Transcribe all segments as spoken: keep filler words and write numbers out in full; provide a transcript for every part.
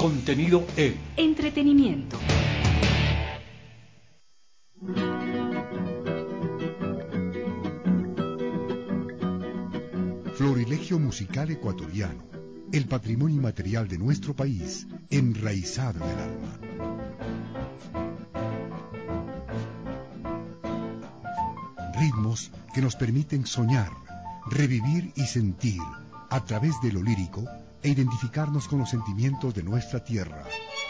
contenido e entretenimiento. Florilegio musical ecuatoriano, el patrimonio inmaterial de nuestro país, enraizado en el alma. Ritmos que nos permiten soñar, revivir y sentir a través de lo lírico e identificarnos con los sentimientos de nuestra tierra.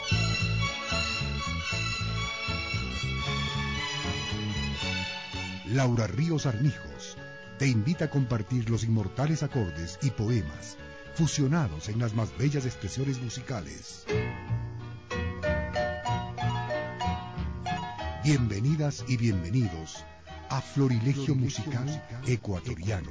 Laura Ríos Armijos te invita a compartir los inmortales acordes y poemas fusionados en las más bellas expresiones musicales. Bienvenidas y bienvenidos a Florilegio Musical Ecuatoriano.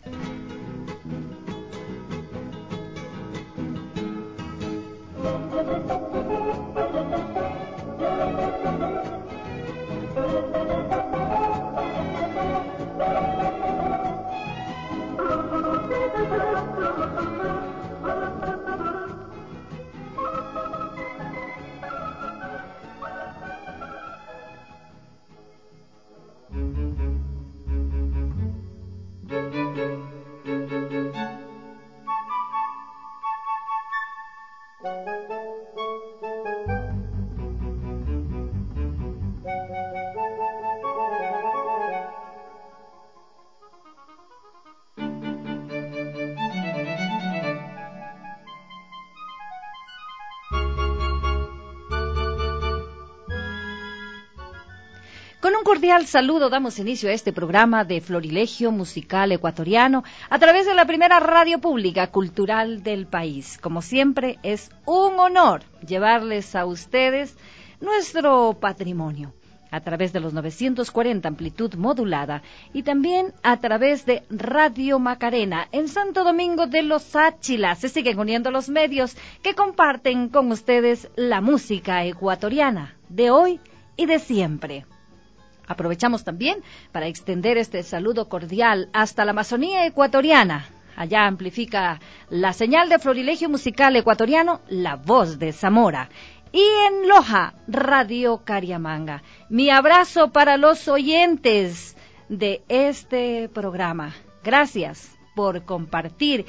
Con un cordial saludo damos inicio a este programa de Florilegio Musical Ecuatoriano a través de la primera radio pública cultural del país. Como siempre, es un honor llevarles a ustedes nuestro patrimonio a través de los novecientos cuarenta amplitud modulada y también a través de Radio Macarena en Santo Domingo de los Áchilas. Se siguen uniendo los medios que comparten con ustedes la música ecuatoriana de hoy y de siempre. Aprovechamos también para extender este saludo cordial hasta la Amazonía ecuatoriana. Allá amplifica la señal de Florilegio Musical Ecuatoriano, La Voz de Zamora. Y en Loja, Radio Cariamanga. Mi abrazo para los oyentes de este programa. Gracias por compartir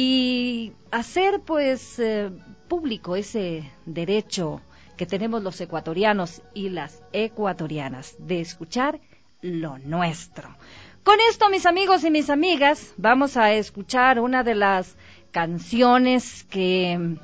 y hacer pues eh, público ese derecho que tenemos los ecuatorianos y las ecuatorianas de escuchar lo nuestro. Con esto, mis amigos y mis amigas, vamos a escuchar una de las canciones que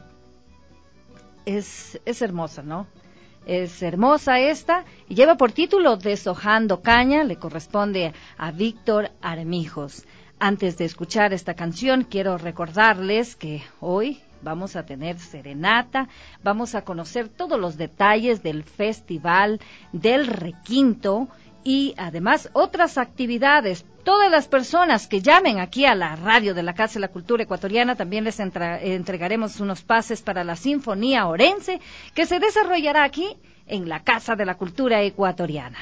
es, es hermosa, ¿no? Es hermosa esta y lleva por título Deshojando Caña, le corresponde a Víctor Armijos. Antes de escuchar esta canción, quiero recordarles que hoy vamos a tener serenata, vamos a conocer todos los detalles del Festival del Requinto y además otras actividades. Todas las personas que llamen aquí a la radio de la Casa de la Cultura Ecuatoriana, también les entra, entregaremos unos pases para la Sinfonía Orense que se desarrollará aquí en la Casa de la Cultura Ecuatoriana.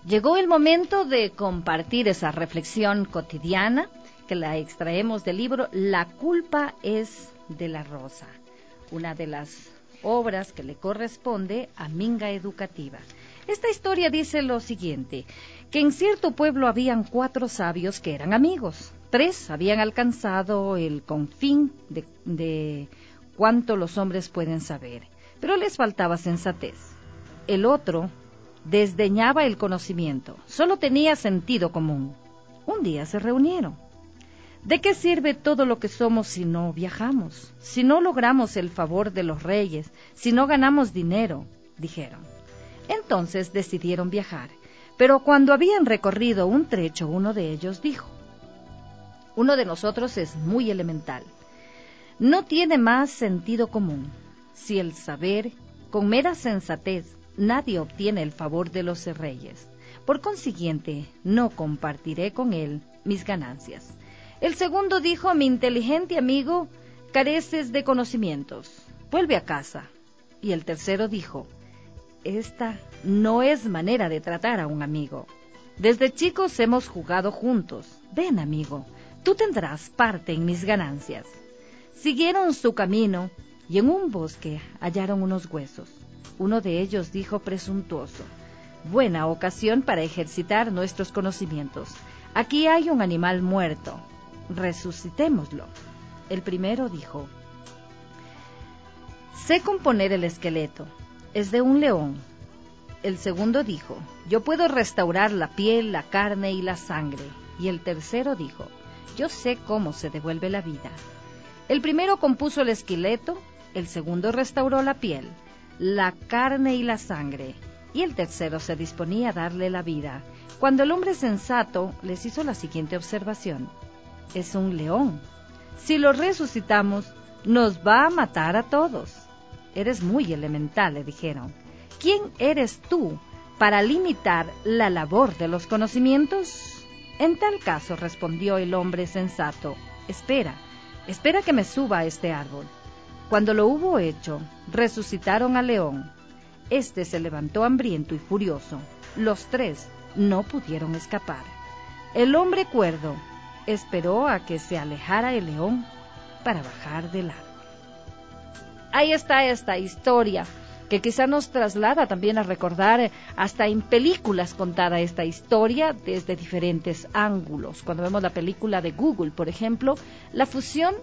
Llegó el momento de compartir esa reflexión cotidiana que la extraemos del libro La culpa es de la rosa, una de las obras que le corresponde a Minga Educativa. Esta historia dice lo siguiente, que en cierto pueblo habían cuatro sabios que eran amigos. Tres habían alcanzado el confín de, de cuánto los hombres pueden saber, pero les faltaba sensatez. El otro desdeñaba el conocimiento, solo tenía sentido común. Un día se reunieron. ¿De qué sirve todo lo que somos si no viajamos? Si no logramos el favor de los reyes, si no ganamos dinero, dijeron. Entonces decidieron viajar, pero cuando habían recorrido un trecho, uno de ellos dijo, uno de nosotros es muy elemental, no tiene más sentido común. Si el saber, con mera sensatez, nadie obtiene el favor de los reyes. Por consiguiente, no compartiré con él mis ganancias. El segundo dijo, mi inteligente amigo, careces de conocimientos, vuelve a casa. Y el tercero dijo, esta no es manera de tratar a un amigo. Desde chicos hemos jugado juntos. Ven, amigo, tú tendrás parte en mis ganancias. Siguieron su camino y en un bosque hallaron unos huesos. Uno de ellos dijo presuntuoso, buena ocasión para ejercitar nuestros conocimientos. Aquí hay un animal muerto, resucitémoslo. El primero dijo, sé componer el esqueleto, es de un león. El segundo dijo, yo puedo restaurar la piel, la carne y la sangre. Y el tercero dijo, yo sé cómo se devuelve la vida. El primero compuso el esqueleto, el segundo restauró la piel, la carne y la sangre, y el tercero se disponía a darle la vida, cuando el hombre sensato les hizo la siguiente observación. Es un león. Si lo resucitamos, nos va a matar a todos. Eres muy elemental, le dijeron. ¿Quién eres tú para limitar la labor de los conocimientos? En tal caso, respondió el hombre sensato, espera, espera que me suba a este árbol. Cuando lo hubo hecho, resucitaron al león. Este se levantó hambriento y furioso. Los tres no pudieron escapar. El hombre cuerdo esperó a que se alejara el león para bajar del árbol. Ahí está esta historia, que quizá nos traslada también a recordar hasta en películas contada esta historia desde diferentes ángulos. Cuando vemos la película de Google, por ejemplo, la fusión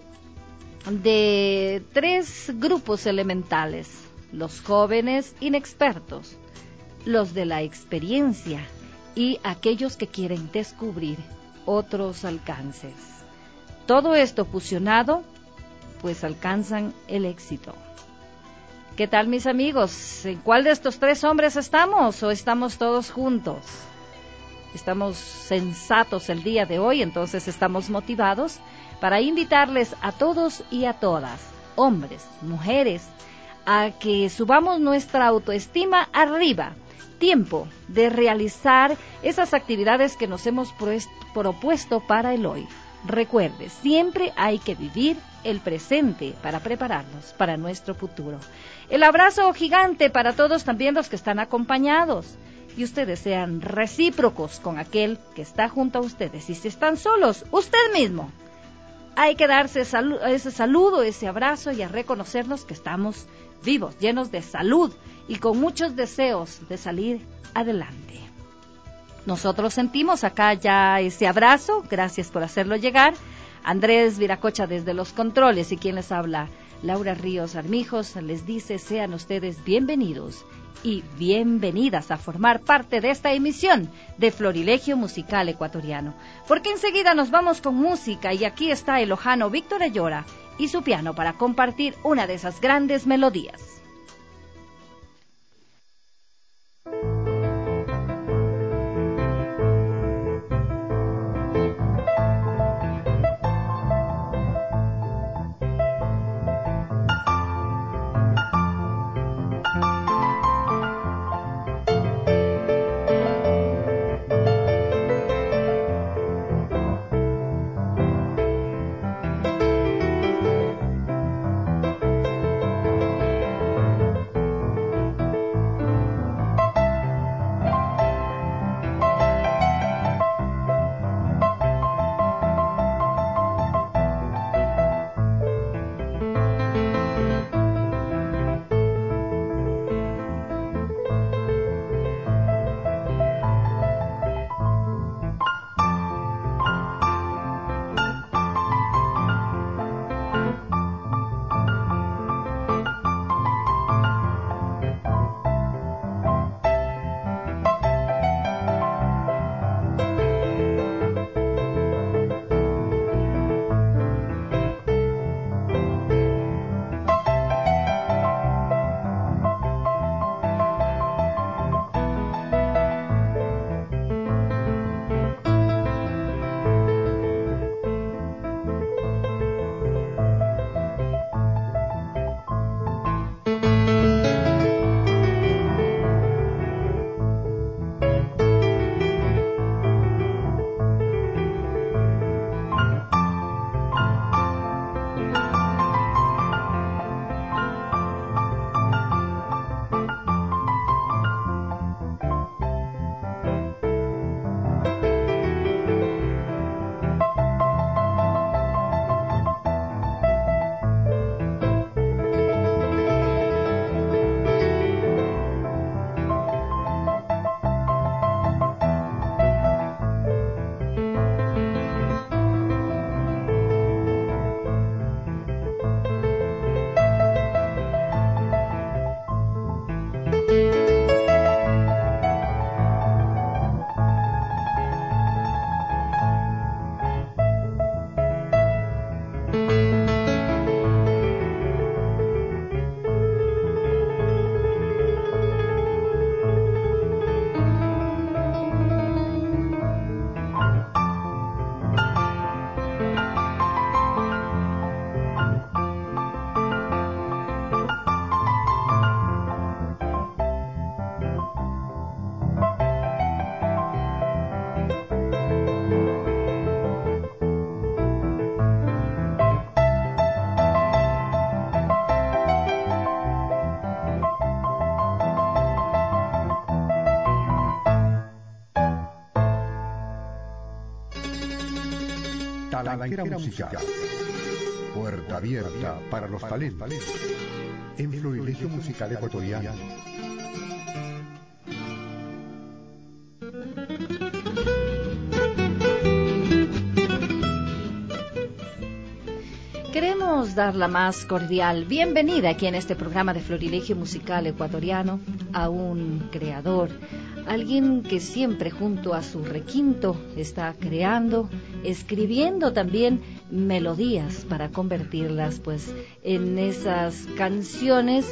de tres grupos elementales, los jóvenes inexpertos, los de la experiencia y aquellos que quieren descubrir otros alcances. Todo esto fusionado, pues alcanzan el éxito. ¿Qué tal, mis amigos? ¿En cuál de estos tres hombres estamos o estamos todos juntos? Estamos sensatos el día de hoy, entonces estamos motivados para invitarles a todos y a todas, hombres, mujeres, a que subamos nuestra autoestima arriba. Tiempo de realizar esas actividades que nos hemos propuesto para el hoy. Recuerde, siempre hay que vivir el presente para prepararnos para nuestro futuro. El abrazo gigante para todos, también los que están acompañados. Y ustedes sean recíprocos con aquel que está junto a ustedes. Y si están solos, usted mismo. Hay que darse salu- ese saludo, ese abrazo y a reconocernos que estamos vivos, llenos de salud y con muchos deseos de salir adelante. Nosotros sentimos acá ya ese abrazo, gracias por hacerlo llegar. Andrés Viracocha desde los controles y quien les habla, Laura Ríos Armijos, les dice sean ustedes bienvenidos y bienvenidas a formar parte de esta emisión de Florilegio Musical Ecuatoriano. Porque enseguida nos vamos con música y aquí está el lojano Víctor Ayora y su piano para compartir una de esas grandes melodías. Talanquera musical. Puerta abierta para los talentos. En Florilegio Musical Ecuatoriano. Queremos dar la más cordial bienvenida aquí en este programa de Florilegio Musical Ecuatoriano a un creador, alguien que siempre junto a su requinto está creando, escribiendo también melodías para convertirlas pues en esas canciones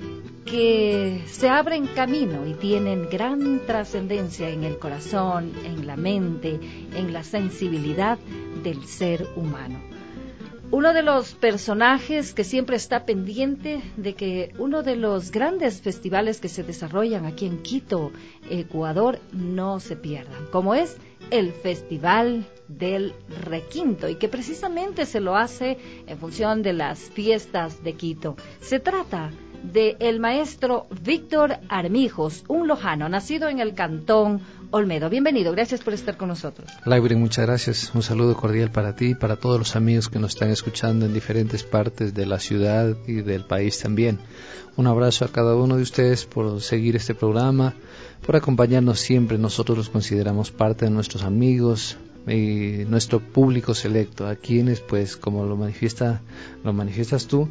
que se abren camino y tienen gran trascendencia en el corazón, en la mente, en la sensibilidad del ser humano. Uno de los personajes que siempre está pendiente de que uno de los grandes festivales que se desarrollan aquí en Quito, Ecuador, no se pierdan, como es el Festival del Requinto, y que precisamente se lo hace en función de las fiestas de Quito. Se trata de el maestro Víctor Armijos, un lojano, nacido en el cantón Olmedo. Bienvenido, gracias por estar con nosotros. Lauri, muchas gracias. Un saludo cordial para ti y para todos los amigos que nos están escuchando en diferentes partes de la ciudad y del país también. Un abrazo a cada uno de ustedes por seguir este programa, por acompañarnos siempre. Nosotros los consideramos parte de nuestros amigos y nuestro público selecto, a quienes, pues, como lo manifiesta, lo manifiestas tú,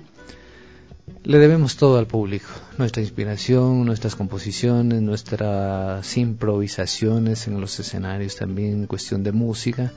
le debemos todo al público, nuestra inspiración, nuestras composiciones, nuestras improvisaciones en los escenarios también, en cuestión de música,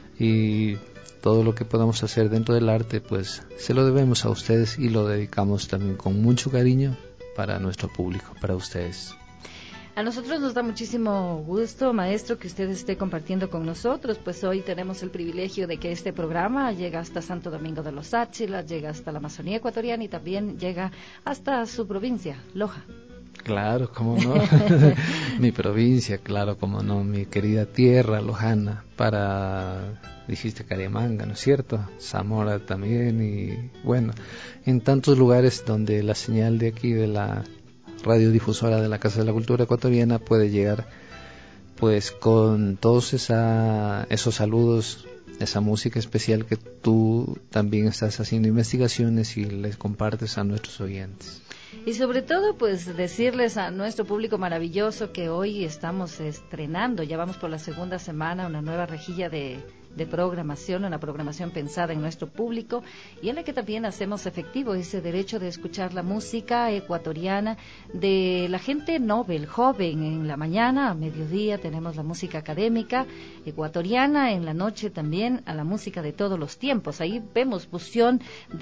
y todo lo que podamos hacer dentro del arte, pues se lo debemos a ustedes y lo dedicamos también con mucho cariño para nuestro público, para ustedes. A nosotros nos da muchísimo gusto, maestro, que usted esté compartiendo con nosotros, pues hoy tenemos el privilegio de que este programa llega hasta Santo Domingo de los Áchila, llega hasta la Amazonía ecuatoriana y también llega hasta su provincia, Loja. Claro, cómo no, mi provincia, claro, cómo no, mi querida tierra lojana, para, dijiste Cariamanga, ¿no es cierto? Zamora también, y bueno, en tantos lugares donde la señal de aquí de la radiodifusora de la Casa de la Cultura Ecuatoriana puede llegar pues con todos esa, esos saludos, esa música especial que tú también estás haciendo investigaciones y les compartes a nuestros oyentes. Y sobre todo, pues decirles a nuestro público maravilloso que hoy estamos estrenando, ya vamos por la segunda semana, una nueva rejilla de, de programación, una programación pensada en nuestro público y en la que también hacemos efectivo ese derecho de escuchar la música ecuatoriana de la gente noble, joven. En la mañana, a mediodía, tenemos la música académica ecuatoriana, en la noche también a la música de todos los tiempos. Ahí vemos fusión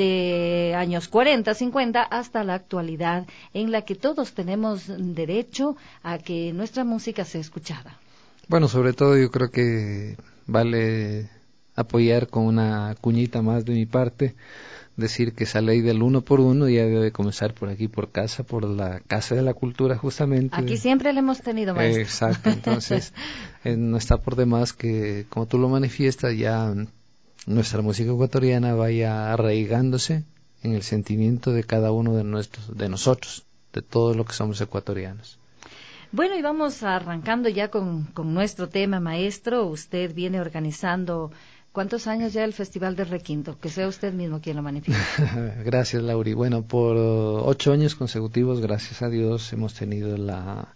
de años cuarenta, cincuenta hasta la actualidad, en la que todos tenemos derecho a que nuestra música sea escuchada. Bueno, sobre todo yo creo que vale apoyar con una cuñita más de mi parte, decir que esa ley del uno por uno ya debe comenzar por aquí, por casa, por la Casa de la Cultura justamente. Aquí siempre le hemos tenido, maestro. Eh, exacto, entonces eh, no está por demás que, como tú lo manifiestas, ya nuestra música ecuatoriana vaya arraigándose en el sentimiento de cada uno de nuestros, de nosotros, de todos los que somos ecuatorianos. Bueno, y vamos arrancando ya con, con nuestro tema, maestro. Usted viene organizando, ¿cuántos años ya el Festival del Requinto? Que sea usted mismo quien lo manifieste. Gracias, Lauri. Bueno, por ocho años consecutivos, gracias a Dios, hemos tenido la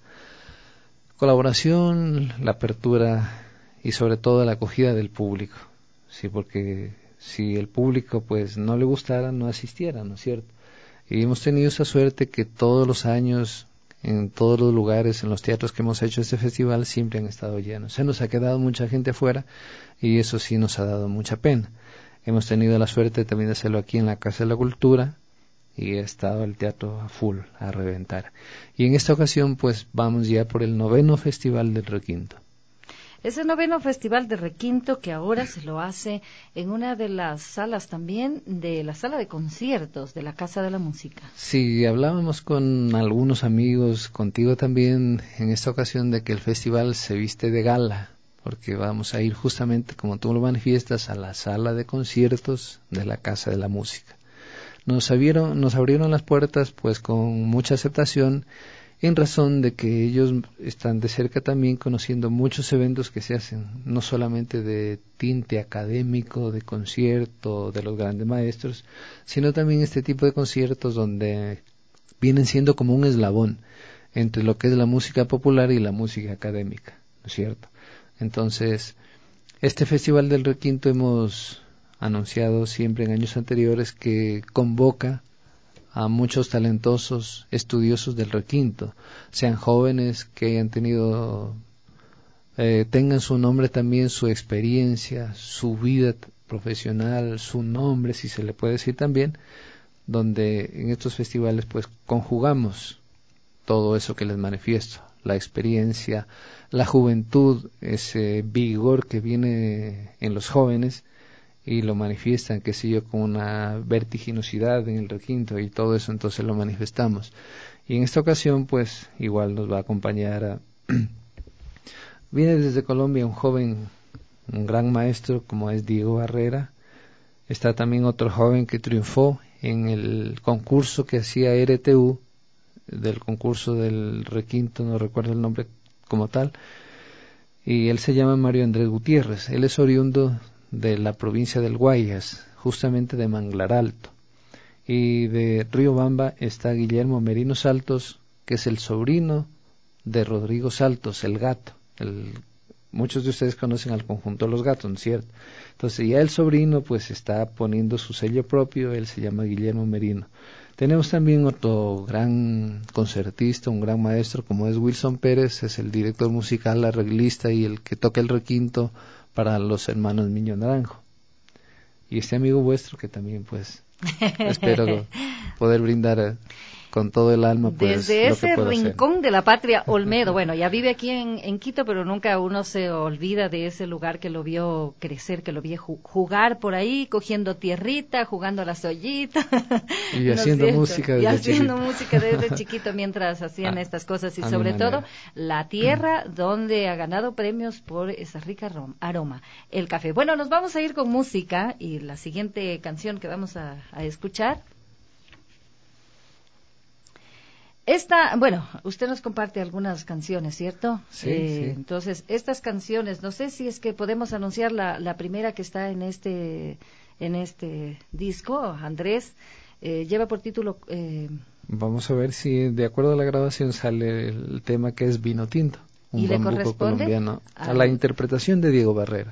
colaboración, la apertura y sobre todo la acogida del público. Sí, porque si el público pues no le gustara, no asistiera, ¿no es cierto? Y hemos tenido esa suerte que todos los años, en todos los lugares, en los teatros que hemos hecho este festival, siempre han estado llenos. Se nos ha quedado mucha gente afuera y eso sí nos ha dado mucha pena. Hemos tenido la suerte también de hacerlo aquí en la Casa de la Cultura y ha estado el teatro a full, a reventar. Y en esta ocasión pues vamos ya por el noveno Festival del Requinto. Ese noveno Festival de Requinto que ahora se lo hace en una de las salas también, de la sala de conciertos de la Casa de la Música. Sí, hablábamos con algunos amigos, contigo también, en esta ocasión de que el festival se viste de gala, porque vamos a ir justamente, como tú lo manifiestas, a la sala de conciertos de la Casa de la Música. Nos abrieron, nos abrieron las puertas pues con mucha aceptación en razón de que ellos están de cerca también conociendo muchos eventos que se hacen, no solamente de tinte académico, de concierto, de los grandes maestros, sino también este tipo de conciertos donde vienen siendo como un eslabón entre lo que es la música popular y la música académica, ¿no es cierto? Entonces, este Festival del Requinto hemos anunciado siempre en años anteriores que convoca a muchos talentosos estudiosos del requinto, sean jóvenes que hayan tenido, eh, tengan su nombre también, su experiencia, su vida profesional, su nombre, si se le puede decir también, donde en estos festivales pues conjugamos todo eso que les manifiesto, la experiencia, la juventud, ese vigor que viene en los jóvenes, y lo manifiestan, qué sé yo, con una vertiginosidad en el requinto y todo eso, entonces lo manifestamos. Y en esta ocasión, pues, igual nos va a acompañar a... Viene desde Colombia un joven, un gran maestro como es Diego Barrera. Está también otro joven que triunfó en el concurso que hacía R T U, del concurso del requinto, no recuerdo el nombre como tal, y él se llama Mario Andrés Gutiérrez. Él es oriundo de la provincia del Guayas, justamente de Manglar Alto. Y de Riobamba está Guillermo Merino Saltos, que es el sobrino de Rodrigo Saltos, el gato. El, muchos de ustedes conocen al conjunto de los gatos, ¿no es cierto? Entonces ya el sobrino pues está poniendo su sello propio, él se llama Guillermo Merino. Tenemos también otro gran concertista, un gran maestro como es Wilson Pérez, es el director musical, arreglista y el que toca el requinto para los hermanos Miño Naranjo. Y este amigo vuestro que también pues espero poder brindar con todo el alma pues desde lo ese que puedo rincón hacer. de la patria, Olmedo, bueno, ya vive aquí en, en Quito, pero nunca uno se olvida de ese lugar que lo vio crecer, que lo vio jugar por ahí, cogiendo tierrita, jugando a las ollitas. Y ¿no haciendo es música desde y haciendo chiquito. música desde chiquito mientras hacían Ah, estas cosas y a mi sobre manera. todo la tierra donde ha ganado premios por esa rica aroma, el café. Bueno, nos vamos a ir con música y la siguiente canción que vamos a, a escuchar. Esta, bueno, usted nos comparte algunas canciones, ¿cierto? Sí, eh, sí. Entonces, estas canciones, no sé si es que podemos anunciar la, la primera que está en este, en este disco, Andrés, eh, lleva por título... Eh, Vamos a ver si de acuerdo a la grabación sale el tema que es Vino Tinto, un ¿Y le bambuco corresponde colombiano, a al- la interpretación de Diego Barrera.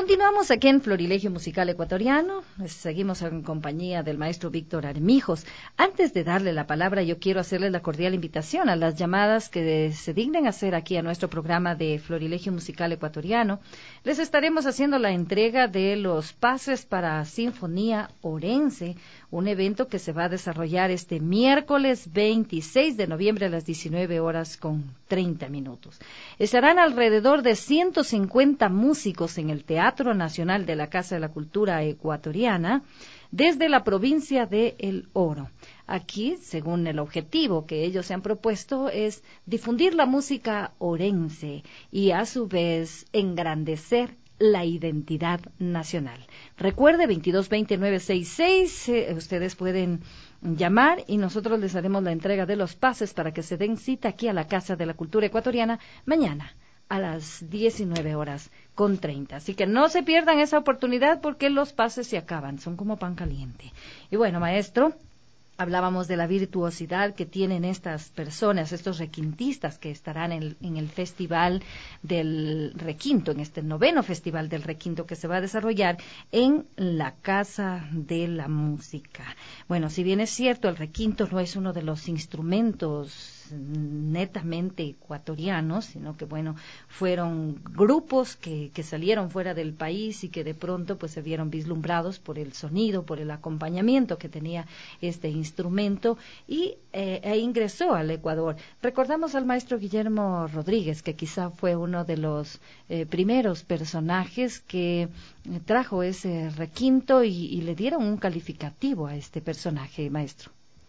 Continuamos aquí en Florilegio Musical Ecuatoriano, seguimos en compañía del maestro Víctor Armijos. Antes de darle la palabra, yo quiero hacerle la cordial invitación a las llamadas que se dignen hacer aquí a nuestro programa de Florilegio Musical Ecuatoriano. Les estaremos haciendo la entrega de los pases para Sinfonía Orense, un evento que se va a desarrollar este miércoles veintiséis de noviembre a las diecinueve horas con treinta minutos. Estarán alrededor de ciento cincuenta músicos en el Teatro Nacional de la Casa de la Cultura Ecuatoriana desde la provincia de El Oro. Aquí, según el objetivo que ellos se han propuesto, es difundir la música orense y a su vez engrandecer la identidad nacional. Recuerde, veintidós veinte nueve sesenta y seis, eh, ustedes pueden llamar y nosotros les haremos la entrega de los pases para que se den cita aquí a la Casa de la Cultura Ecuatoriana mañana a las diecinueve horas con treinta. Así que no se pierdan esa oportunidad porque los pases se acaban, son como pan caliente. Y bueno, maestro, hablábamos de la virtuosidad que tienen estas personas, estos requintistas que estarán en, en el Festival del Requinto, en este noveno Festival del Requinto que se va a desarrollar en la Casa de la Música. Bueno, si bien es cierto, el requinto no es uno de los instrumentos netamente ecuatorianos, sino que bueno, fueron grupos que, que salieron fuera del país y que de pronto pues se vieron vislumbrados por el sonido, por el acompañamiento que tenía este instrumento y eh, e ingresó al Ecuador. Recordamos al maestro Guillermo Rodríguez, que quizá fue uno de los eh, primeros personajes que eh, trajo ese requinto y, y le dieron un calificativo a este personaje, maestro.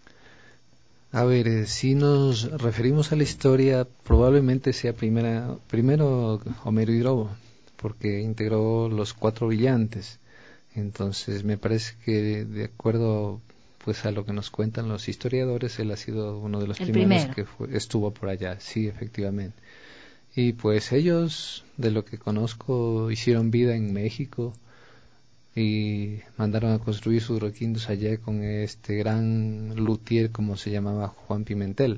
A ver, eh, si nos referimos a la historia, probablemente sea primera, primero Homero Hidrobo, porque integró los Cuatro Brillantes. Entonces, me parece que de acuerdo pues a lo que nos cuentan los historiadores, él ha sido uno de los El primeros primero. que fue, estuvo por allá, sí, efectivamente. Y pues ellos, de lo que conozco, hicieron vida en México y mandaron a construir sus requintos allá con este gran luthier, como se llamaba, Juan Pimentel.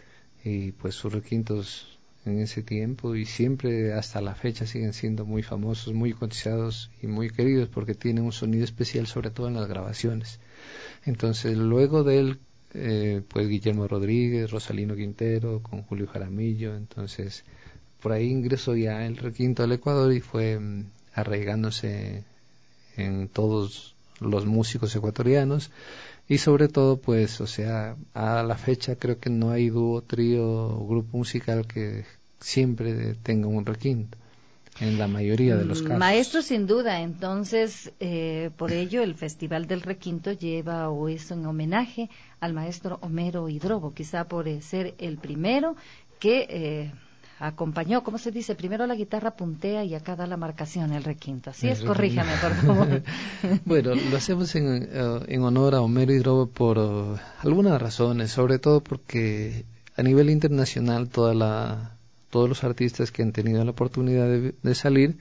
Y pues sus requintos en ese tiempo y siempre hasta la fecha siguen siendo muy famosos, muy cotizados y muy queridos porque tienen un sonido especial, sobre todo en las grabaciones. Entonces luego de él, eh, pues Guillermo Rodríguez, Rosalino Quintero, con Julio Jaramillo, entonces por ahí ingresó ya el requinto al Ecuador y fue um, arraigándose en todos los músicos ecuatorianos y sobre todo pues o sea a la fecha creo que no hay dúo, trío o grupo musical que siempre tenga un requinto en la mayoría de los casos. Maestro, sin duda, entonces eh, por ello el Festival del Requinto lleva o es un homenaje al maestro Homero Hidrobo, quizá por eh, ser el primero que eh, acompañó, ¿cómo se dice? Primero la guitarra puntea y acá da la marcación el requinto. Así es, corríjame, por favor. Bueno, lo hacemos en, uh, en honor a Homero Hidrobo por uh, algunas razones, sobre todo porque a nivel internacional toda la, todos los artistas que han tenido la oportunidad de, de salir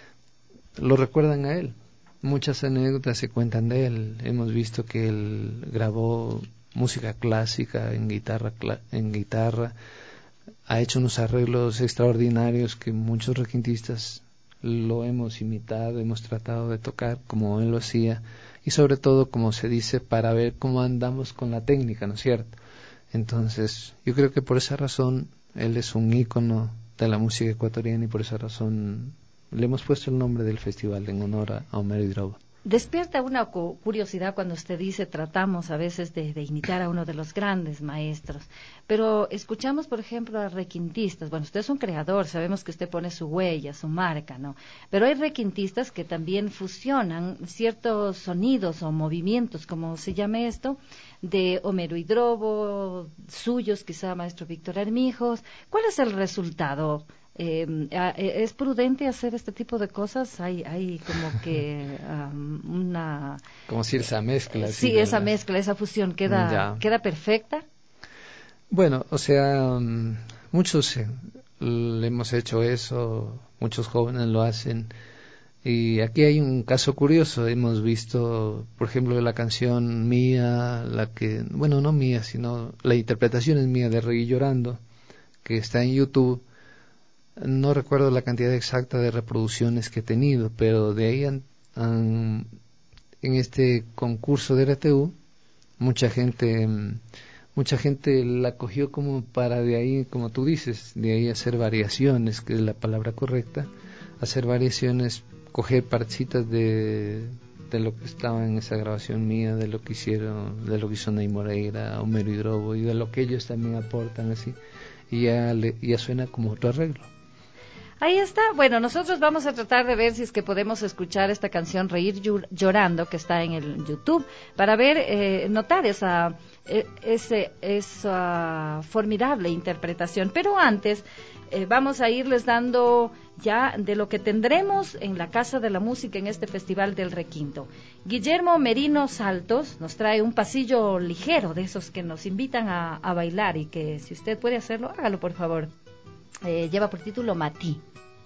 lo recuerdan a él. Muchas anécdotas se cuentan de él. Hemos visto que él grabó música clásica en guitarra, en guitarra. Ha hecho unos arreglos extraordinarios que muchos requintistas lo hemos imitado, hemos tratado de tocar como él lo hacía y sobre todo, como se dice, para ver cómo andamos con la técnica, ¿no es cierto? Entonces, yo creo que por esa razón él es un ícono de la música ecuatoriana y por esa razón le hemos puesto el nombre del festival en honor a Homero Hidrobo. Despierta una curiosidad cuando usted dice tratamos a veces de, de imitar a uno de los grandes maestros, pero escuchamos por ejemplo a requintistas. Bueno, usted es un creador, sabemos que usted pone su huella, su marca, ¿no? Pero hay requintistas que también fusionan ciertos sonidos o movimientos, como se llame esto, de Homero Hidrobo, suyos quizá maestro Víctor Armijos. ¿Cuál es el resultado? Eh, ¿Es prudente hacer este tipo de cosas? Hay, hay como que um, una... Como si esa mezcla. Sí, sí, esa ¿verdad? mezcla, esa fusión, ¿queda, Ya. queda perfecta? Bueno, o sea, um, muchos eh, le hemos hecho eso, muchos jóvenes lo hacen. Y aquí hay un caso curioso. Hemos visto, por ejemplo, la canción mía, la que, bueno, no mía, sino la interpretación es mía de Reggae Llorando, que está en YouTube. no recuerdo la cantidad exacta de reproducciones que he tenido, pero de ahí han, han, en este concurso de R T U, mucha gente, mucha gente la cogió como para de ahí, como tú dices, de ahí hacer variaciones, que es la palabra correcta, hacer variaciones, coger partecitas de, de lo que estaba en esa grabación mía, de lo que hicieron, de lo que hizo Ney Moreira, Homero Hidrobo, y de lo que ellos también aportan así, y ya, le, ya suena como otro arreglo. Ahí está. Bueno, nosotros vamos a tratar de ver si es que podemos escuchar esta canción Reír Llorando, que está en el YouTube, para ver, eh, notar esa, eh, ese, esa formidable interpretación. Pero antes, eh, vamos a irles dando ya de lo que tendremos en la Casa de la Música en este Festival del Requinto. Guillermo Merino Saltos nos trae un pasillo ligero, de esos que nos invitan a, a bailar, y que si usted puede hacerlo, hágalo por favor. Eh, lleva por título Matí.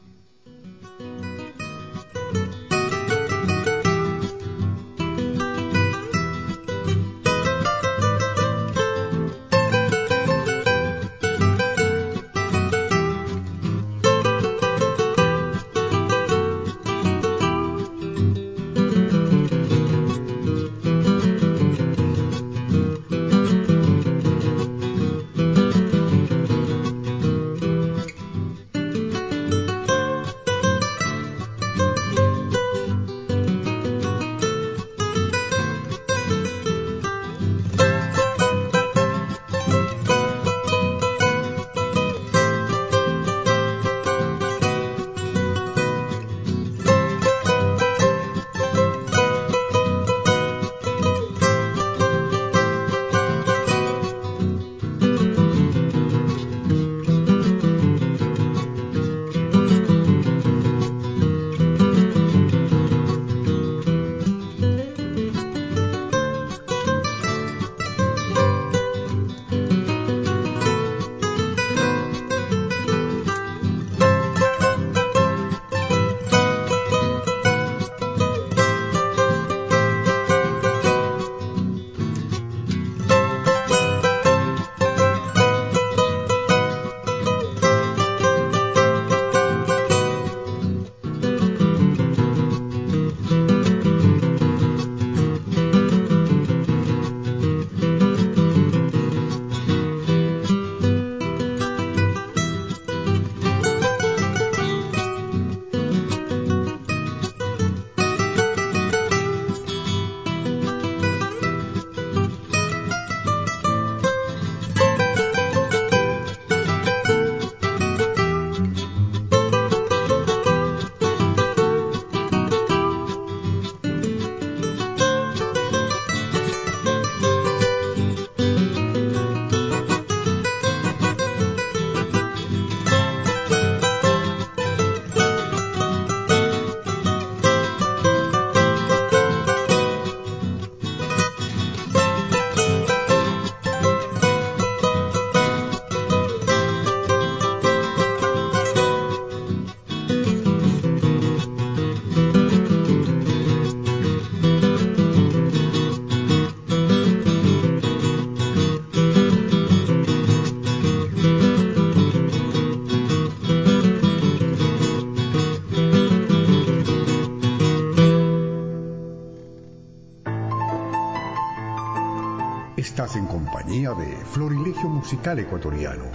Estás en compañía de Florilegio Musical Ecuatoriano,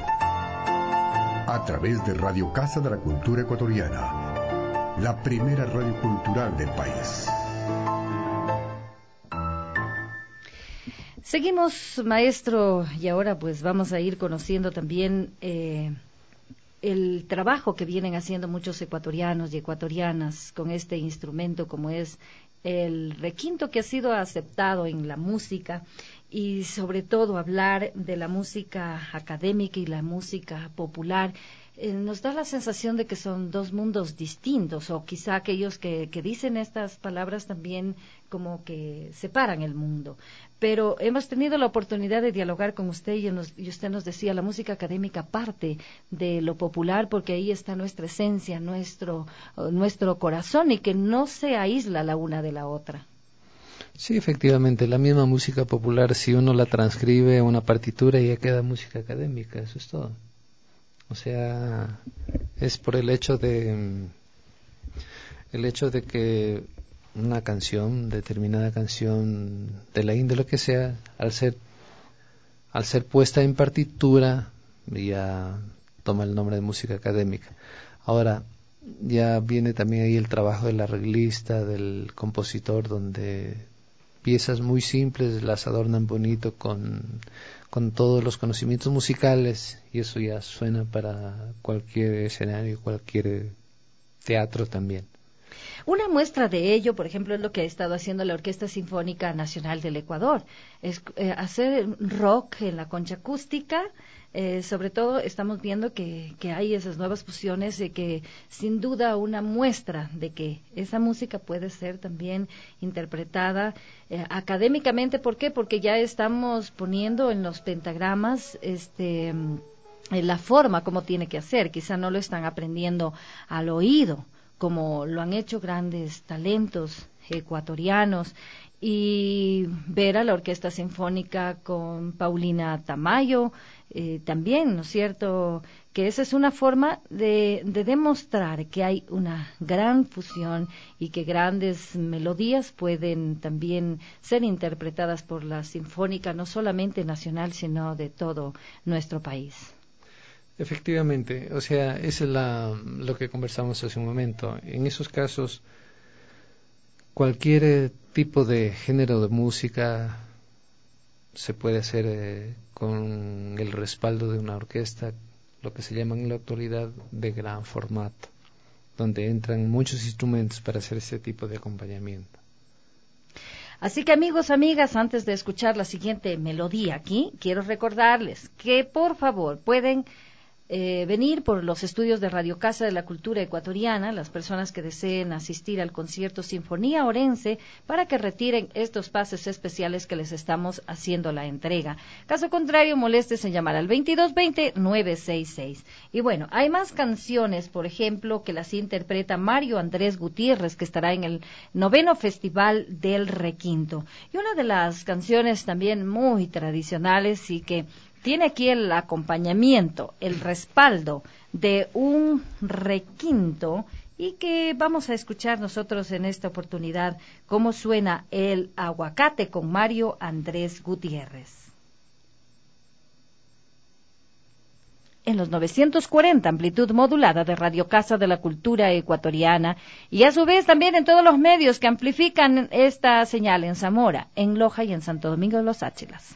a través de Radio Casa de la Cultura Ecuatoriana, la primera radio cultural del país. Seguimos, maestro, y ahora pues vamos a ir conociendo también eh, el trabajo que vienen haciendo muchos ecuatorianos y ecuatorianas con este instrumento como es el requinto, que ha sido aceptado en la música, y sobre todo hablar de la música académica y la música popular. Eh, nos da la sensación de que son dos mundos distintos, o quizá aquellos que, que dicen estas palabras también como que separan el mundo. Pero hemos tenido la oportunidad de dialogar con usted y, nos, y usted nos decía, la música académica parte de lo popular porque ahí está nuestra esencia, nuestro, nuestro corazón, y que no se aísla la una de la otra. Sí, efectivamente, la misma música popular, si uno la transcribe a una partitura, ya queda música académica, eso es todo. O sea, es por el hecho de el hecho de que una canción, determinada canción de la índole que sea, al ser al ser puesta en partitura, ya toma el nombre de música académica. Ahora, ya viene también ahí el trabajo del arreglista, del compositor, donde piezas muy simples las adornan bonito con, con todos los conocimientos musicales, y eso ya suena para cualquier escenario, cualquier teatro también. Una muestra de ello, por ejemplo, es lo que ha estado haciendo la Orquesta Sinfónica Nacional del Ecuador, es eh, hacer rock en la concha acústica. Eh, sobre todo estamos viendo que, que hay esas nuevas fusiones, de que sin duda una muestra de que esa música puede ser también interpretada eh, académicamente. ¿Por qué? Porque ya estamos poniendo en los pentagramas este eh, la forma como tiene que hacer. Quizá no lo están aprendiendo al oído, como lo han hecho grandes talentos ecuatorianos, y ver a la Orquesta Sinfónica con Paulina Tamayo, eh, también, ¿no es cierto?, que esa es una forma de, de demostrar que hay una gran fusión y que grandes melodías pueden también ser interpretadas por la Sinfónica, no solamente nacional, sino de todo nuestro país. Efectivamente, o sea, eso es la, lo que conversamos hace un momento. En esos casos, cualquier tipo de género de música se puede hacer eh, con el respaldo de una orquesta, lo que se llama en la actualidad de gran formato, donde entran muchos instrumentos para hacer este tipo de acompañamiento. Así que amigos, amigas, antes de escuchar la siguiente melodía aquí, quiero recordarles que por favor pueden Eh, venir por los estudios de Radio Casa de la Cultura Ecuatoriana, las personas que deseen asistir al concierto Sinfonía Orense, para que retiren estos pases especiales que les estamos haciendo la entrega. Caso contrario, molestes en llamar al veintidós veinte nueve sesenta y seis. Y bueno, hay más canciones, por ejemplo, que las interpreta Mario Andrés Gutiérrez, que estará en el noveno Festival del Requinto. Y una de las canciones también muy tradicionales y que tiene aquí el acompañamiento, el respaldo de un requinto, y que vamos a escuchar nosotros en esta oportunidad cómo suena el aguacate con Mario Andrés Gutiérrez. En los novecientos cuarenta, amplitud modulada de Radio Casa de la Cultura Ecuatoriana, y a su vez también en todos los medios que amplifican esta señal en Zamora, en Loja y en Santo Domingo de los Áchilas.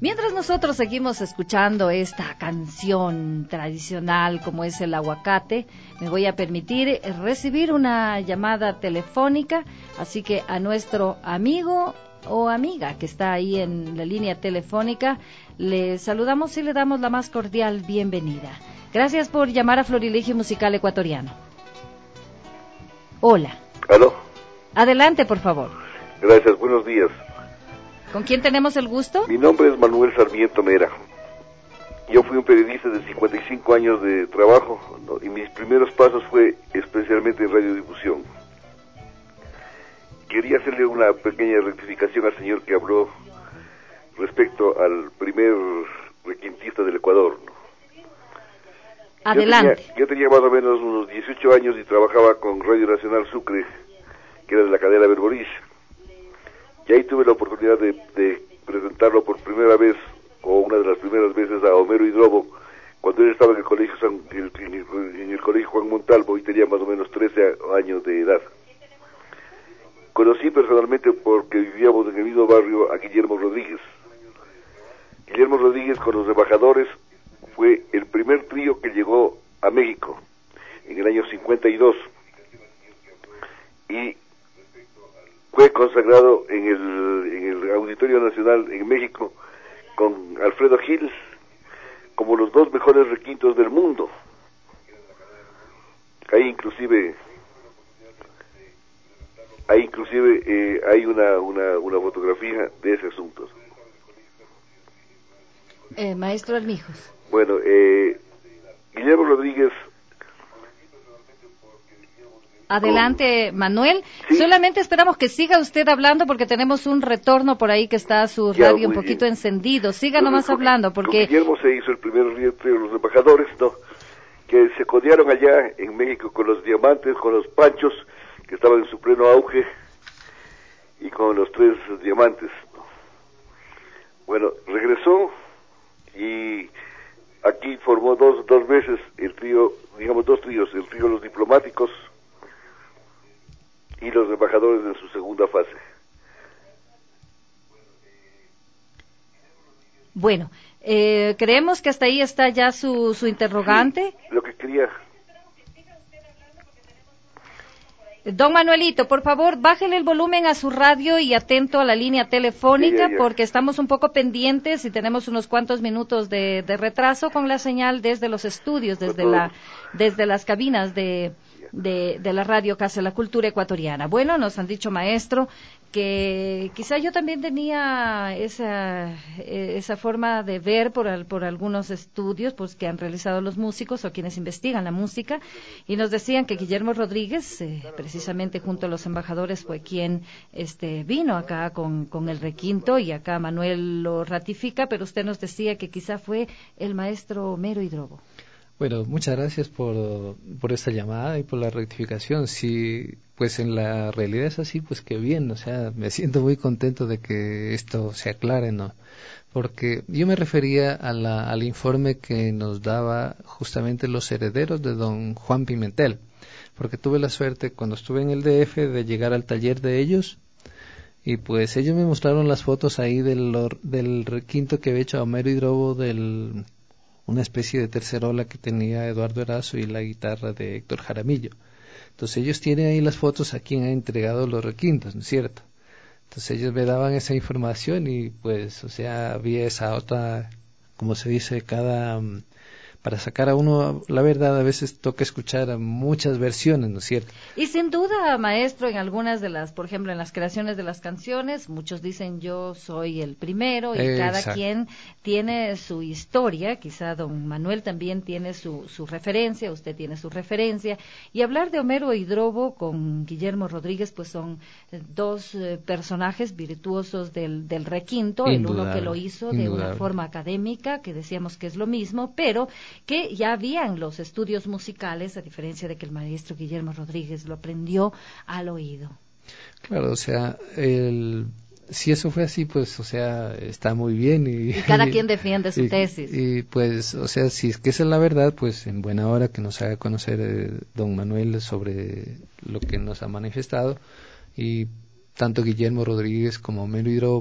mientras nosotros seguimos escuchando esta canción tradicional como es el aguacate, me voy a permitir recibir una llamada telefónica, así que a nuestro amigo o amiga que está ahí en la línea telefónica, le saludamos y le damos la más cordial bienvenida. Gracias por llamar a Florilegio Musical Ecuatoriano. Hola. ¿Aló? Adelante, por favor. Gracias, buenos días. ¿Con quién tenemos el gusto? Mi nombre es Manuel Sarmiento Mera. Yo fui un periodista de cincuenta y cinco años de trabajo, ¿no? Y mis primeros pasos fue especialmente en radiodifusión. Quería hacerle una pequeña rectificación al señor que habló respecto al primer requintista del Ecuador, ¿no? Adelante. Yo tenía, yo tenía más o menos unos dieciocho años y trabajaba con Radio Nacional Sucre, que era de la cadena Berboris. Y ahí tuve la oportunidad de, de presentarlo por primera vez, o una de las primeras veces, a Homero Hidrobo, cuando él estaba en el colegio San, en, el, en el colegio Juan Montalvo y tenía más o menos trece años de edad. Conocí personalmente, porque vivíamos en el mismo barrio, a Guillermo Rodríguez. Guillermo Rodríguez con los Embajadores fue el primer trío que llegó a México en el año cincuenta y dos y fue consagrado en el, en el Auditorio Nacional en México con Alfredo Gil como los dos mejores requintos del mundo. Ahí inclusive ahí inclusive eh, hay una, una, una fotografía de ese asunto. Eh, maestro Armijos. Bueno, eh, Guillermo Rodríguez. Adelante, Manuel. ¿Sí? Solamente esperamos que siga usted hablando porque tenemos un retorno por ahí que está su Ya, radio un poquito bien. encendido. Siga Entonces, nomás con, hablando porque... Con Guillermo se hizo el primer río de los Embajadores, ¿no? Que se codearon allá en México con los Diamantes, con los Panchos, que estaban en su pleno auge, y con los Tres Diamantes, ¿no? Bueno, regresó y aquí formó dos dos veces el trío, digamos dos tríos, el trío Los Diplomáticos y Los Embajadores en su segunda fase. Bueno, eh, creemos que hasta ahí está ya su, su interrogante. Sí, lo que quería... Don Manuelito, por favor, bájele el volumen a su radio y atento a la línea telefónica, ya, ya. porque estamos un poco pendientes y tenemos unos cuantos minutos de, de retraso con la señal desde los estudios, desde la, desde las cabinas de, de, de la radio Casa de la Cultura Ecuatoriana. Bueno, nos han dicho, maestro, que quizá yo también tenía esa esa forma de ver por al, por algunos estudios pues que han realizado los músicos o quienes investigan la música, y nos decían que Guillermo Rodríguez eh, precisamente junto a los embajadores fue quien este vino acá con, con el requinto, y acá Manuel lo ratifica, pero usted nos decía que quizá fue el maestro Homero Hidrobo. Bueno, muchas gracias por, por esta llamada y por la rectificación. Sí, pues en la realidad es así, pues que bien, o sea, me siento muy contento de que esto se aclare, ¿no? Porque yo me refería a la, al informe que nos daba justamente los herederos de don Juan Pimentel, porque tuve la suerte cuando estuve en el D F de llegar al taller de ellos, y pues ellos me mostraron las fotos ahí del, del requinto que había hecho Homero Hidrobo, del una especie de tercerola que tenía Eduardo Erazo y la guitarra de Héctor Jaramillo. Entonces ellos tienen ahí las fotos a quien ha entregado los requintos, ¿no es cierto? Entonces ellos me daban esa información y pues, o sea, había esa otra, como se dice, cada... Para sacar a uno la verdad a veces toca escuchar a muchas versiones, ¿no es cierto? Y sin duda, maestro, en algunas de las, por ejemplo, en las creaciones de las canciones, muchos dicen yo soy el primero, y Exacto. Cada quien tiene su historia, quizá don Manuel también tiene su, su referencia, usted tiene su referencia, y hablar de Homero Hidrobo con Guillermo Rodríguez, pues son dos eh, personajes virtuosos del, del requinto, Indudable, el uno que lo hizo de indudable. una forma académica, que decíamos que es lo mismo, pero que ya habían los estudios musicales, a diferencia de que el maestro Guillermo Rodríguez lo aprendió al oído. Claro, o sea, el, si eso fue así, pues, o sea, está muy bien. Y, y cada quien defiende su y, tesis. Y pues, o sea, si es que esa es la verdad, pues en buena hora que nos haga conocer eh, don Manuel sobre lo que nos ha manifestado, y tanto Guillermo Rodríguez como Homero Hidrobo, pues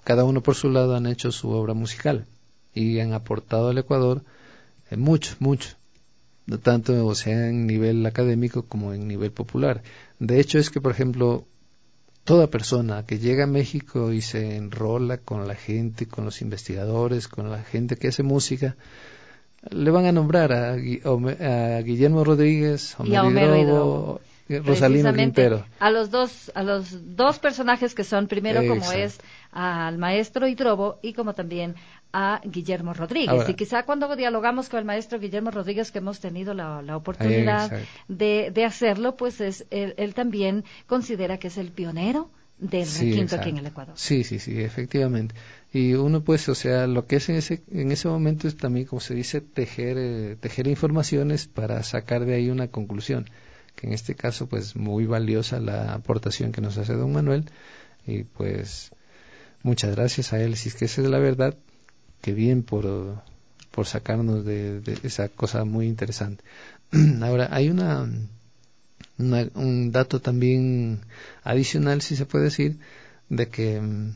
cada uno por su lado han hecho su obra musical y han aportado al Ecuador eh, mucho, mucho, tanto o sea en nivel académico como en nivel popular. De hecho es que, por ejemplo, toda persona que llega a México y se enrola con la gente, con los investigadores, con la gente que hace música, le van a nombrar a, a Guillermo Rodríguez, y a Homero Hidrobo, Rosalino Quintero. A los dos, a los dos personajes que son primero como Exacto. es al maestro Hidrobo y como también a Guillermo Rodríguez. Ahora, y quizá cuando dialogamos con el maestro Guillermo Rodríguez, que hemos tenido la, la oportunidad de, de hacerlo, pues es él, él también considera que es el pionero del sí, requinto exacto. aquí en el Ecuador. Sí, sí, sí, efectivamente. Y uno pues, o sea, lo que es en ese en ese momento es también, como se dice, tejer eh, tejer informaciones para sacar de ahí una conclusión, que en este caso pues muy valiosa la aportación que nos hace don Manuel, y pues muchas gracias a él, si es que esa es la verdad, que bien por por sacarnos de, de esa cosa muy interesante. Ahora, hay una Una, un dato también adicional, si se puede decir, de que,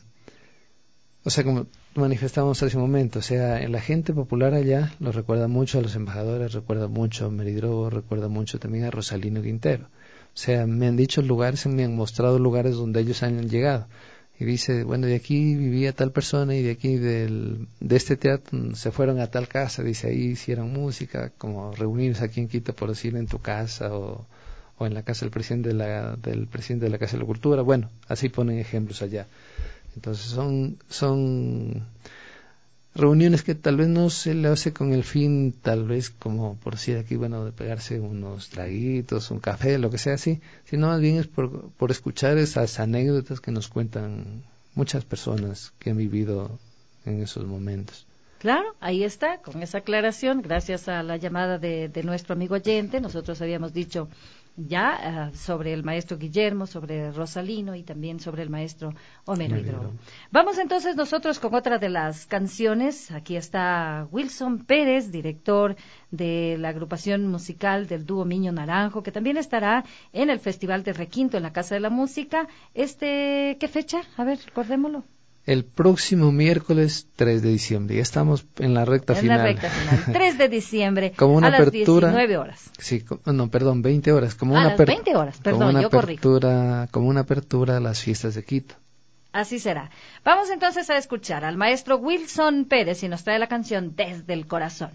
o sea, como manifestamos hace un momento, o sea, la gente popular allá lo recuerda mucho a los embajadores, recuerda mucho a Meridrobo, recuerda mucho también a Rosalino Quintero. O sea, me han dicho lugares, me han mostrado lugares donde ellos han llegado. Y dice, bueno, de aquí vivía tal persona y de aquí del, de este teatro se fueron a tal casa, dice, ahí hicieron música, como reunirse aquí en Quito, por decir, en tu casa o o en la casa del presidente de la, del presidente de la Casa de la Cultura. Bueno, así ponen ejemplos allá. Entonces son son reuniones que tal vez no se le hace con el fin, tal vez como por decir aquí, bueno, de pegarse unos traguitos, un café, lo que sea así, sino más bien es por, por escuchar esas anécdotas que nos cuentan muchas personas que han vivido en esos momentos. Claro, ahí está, con esa aclaración, gracias a la llamada de, de nuestro amigo oyente, nosotros habíamos dicho ya uh, sobre el maestro Guillermo, sobre Rosalino y también sobre el maestro Homero Hidrobo. Vamos entonces nosotros con otra de las canciones. Aquí está Wilson Pérez, director de la agrupación musical del dúo Miño Naranjo, que también estará en el Festival de Requinto en la Casa de la Música. Este, ¿qué fecha? A ver, recordémoslo. El próximo miércoles tres de diciembre. Ya estamos en la recta en final. En la recta final. tres de diciembre como una a las apertura, diecinueve horas. Sí, no, perdón, veinte horas. Como a una las veinte horas, perdón, como una yo apertura, corrijo. Como una apertura a las fiestas de Quito. Así será. Vamos entonces a escuchar al maestro Wilson Pérez y nos trae la canción Desde el Corazón.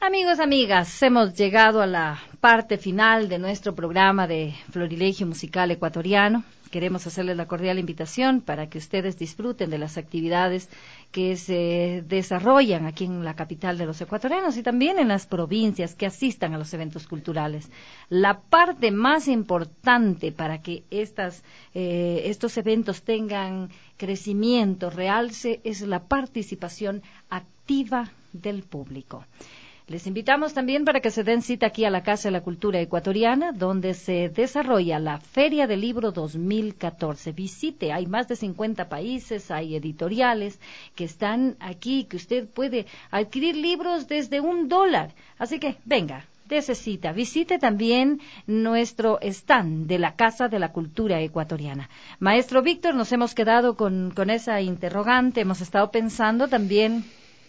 Amigos, amigas, hemos llegado a la parte final de nuestro programa de Florilegio Musical Ecuatoriano. Queremos hacerles la cordial invitación para que ustedes disfruten de las actividades que se desarrollan aquí en la capital de los ecuatorianos y también en las provincias, que asistan a los eventos culturales. La parte más importante para que estas, eh, estos eventos tengan crecimiento, realce, es la participación activa del público. Les invitamos también para que se den cita aquí a la Casa de la Cultura Ecuatoriana, donde se desarrolla la Feria del Libro dos mil catorce. Visite, hay más de cincuenta países, hay editoriales que están aquí, que usted puede adquirir libros desde un dólar. Así que, venga, dése cita. Visite también nuestro stand de la Casa de la Cultura Ecuatoriana. Maestro Víctor, nos hemos quedado con, con esa interrogante, hemos estado pensando también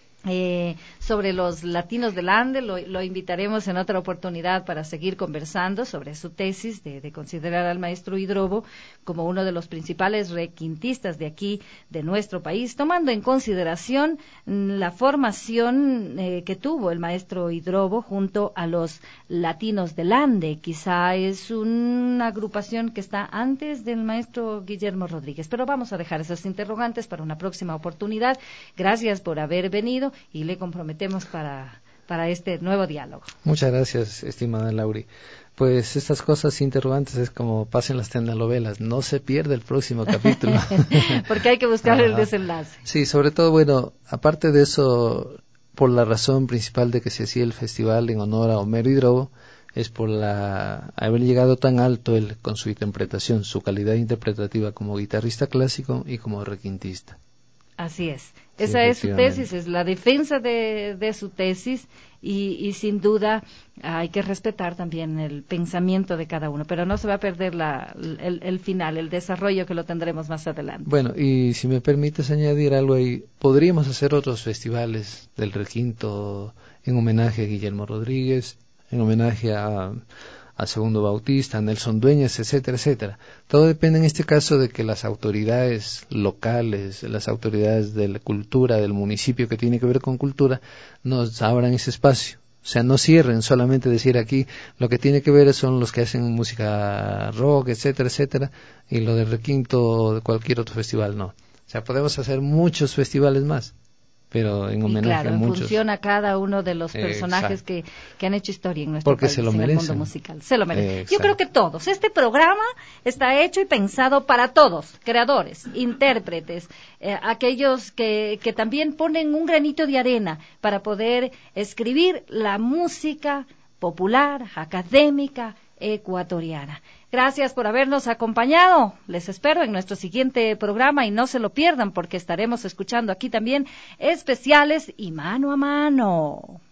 Eh, sobre los latinos del Ande. Lo, lo invitaremos en otra oportunidad para seguir conversando sobre su tesis de, de considerar al maestro Hidrobo como uno de los principales requintistas de aquí, de nuestro país, tomando en consideración la formación eh, que tuvo el maestro Hidrobo junto a los latinos del Ande. Quizá es una agrupación que está antes del maestro Guillermo Rodríguez, pero vamos a dejar esas interrogantes para una próxima oportunidad. Gracias por haber venido y le comprometemos para, para este nuevo diálogo. Muchas gracias, estimada Lauri. Pues estas cosas interrogantes es como pasen las telenovelas, no se pierde el próximo capítulo. Porque hay que buscar el desenlace. Sí, sobre todo, bueno, aparte de eso, por la razón principal de que se hacía el festival en honor a Homero Hidrobo, es por la haber llegado tan alto él con su interpretación, su calidad interpretativa como guitarrista clásico y como requintista. Así es. Sí, esa es su tesis, es la defensa de, de su tesis y, y sin duda hay que respetar también el pensamiento de cada uno, pero no se va a perder la, el, el final, el desarrollo, que lo tendremos más adelante. Bueno, y si me permites añadir algo ahí, podríamos hacer otros festivales del requinto en homenaje a Guillermo Rodríguez, en homenaje a... a Segundo Bautista, a Nelson Dueñas, etcétera, etcétera. Todo depende en este caso de que las autoridades locales, las autoridades de la cultura, del municipio que tiene que ver con cultura, nos abran ese espacio. O sea, no cierren, solamente decir aquí lo que tiene que ver son los que hacen música rock, etcétera, etcétera, y lo del requinto o de cualquier otro festival, no. O sea, podemos hacer muchos festivales más, pero en homenaje y claro, a muchos. en función a cada uno de los personajes que, que han hecho historia en nuestro Porque país, se lo en merecen. el mundo musical. Se lo merecen. Exacto. Yo creo que todos. Este programa está hecho y pensado para todos, creadores, intérpretes, eh, aquellos que, que también ponen un granito de arena para poder escribir la música popular, académica, ecuatoriana. Gracias por habernos acompañado. Les espero en nuestro siguiente programa y no se lo pierdan, porque estaremos escuchando aquí también especiales y mano a mano.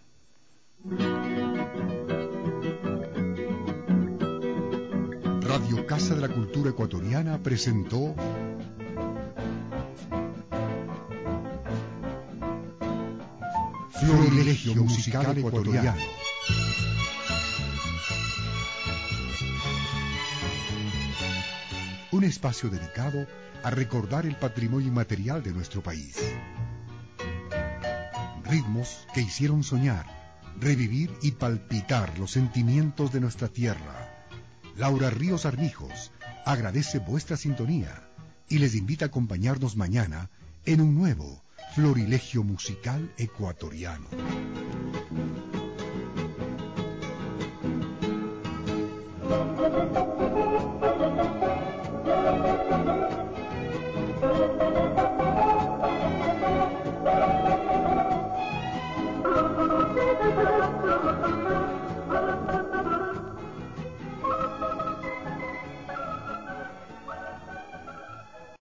Radio Casa de la Cultura Ecuatoriana presentó Florilegio Musical Ecuatoriano. Un espacio dedicado a recordar el patrimonio inmaterial de nuestro país. Ritmos que hicieron soñar, revivir y palpitar los sentimientos de nuestra tierra. Laura Ríos Armijos agradece vuestra sintonía y les invita a acompañarnos mañana en un nuevo Florilegio Musical Ecuatoriano.